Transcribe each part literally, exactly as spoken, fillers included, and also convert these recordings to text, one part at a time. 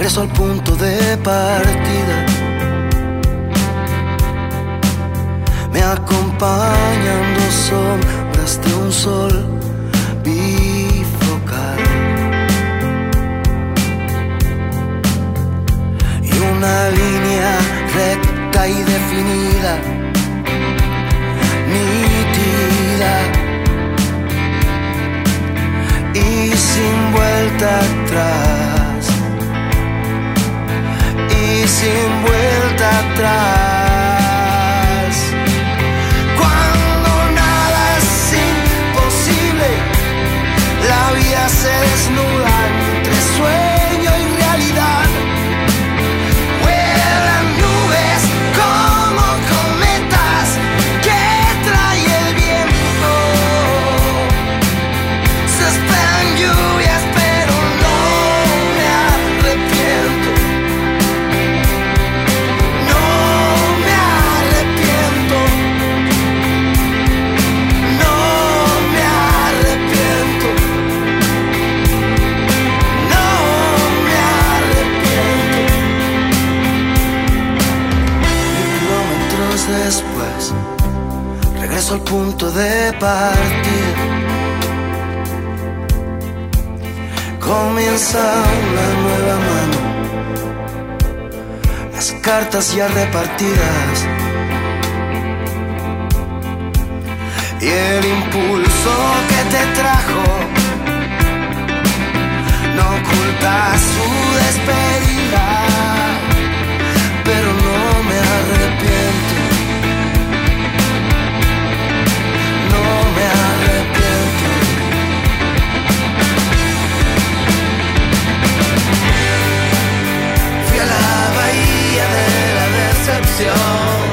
regreso al punto de partida. Me acompañan dos sombras de un sol bifocal y una línea recta y definida, nítida y sin vuelta atrás, y sin vuelta atrás. La vida se desnuda entre sueño y realidad. Vuelan nubes como cometas que trae el viento. Se esperan lluvias, pero no me arrepiento. No me arrepiento. No me arrepiento. Después regreso al punto de partida. Comienza una nueva mano, las cartas ya repartidas y el impulso que te trajo no oculta su despedida, pero no me arrepiento. Fui a la bahía de la decepción.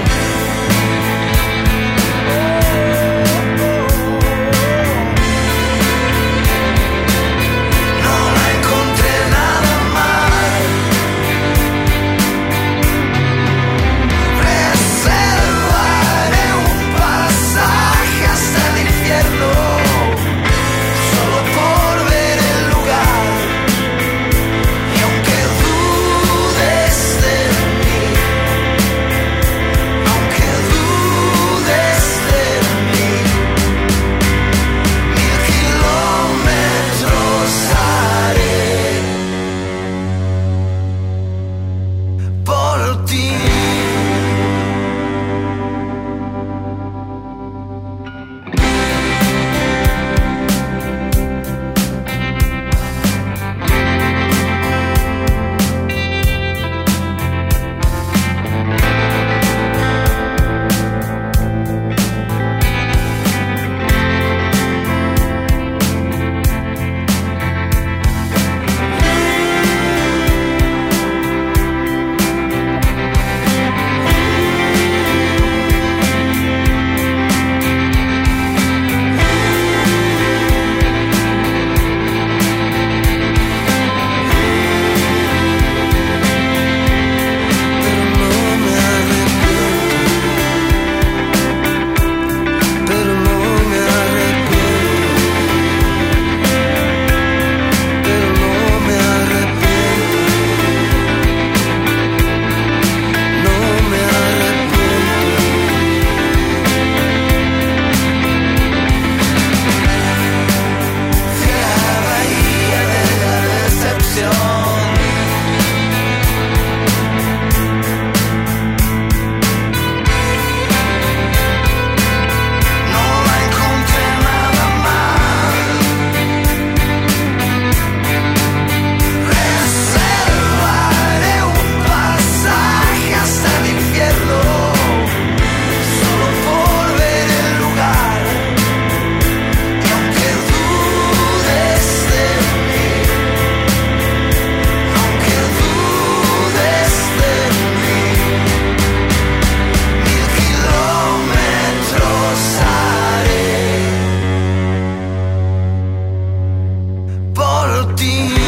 Por ti.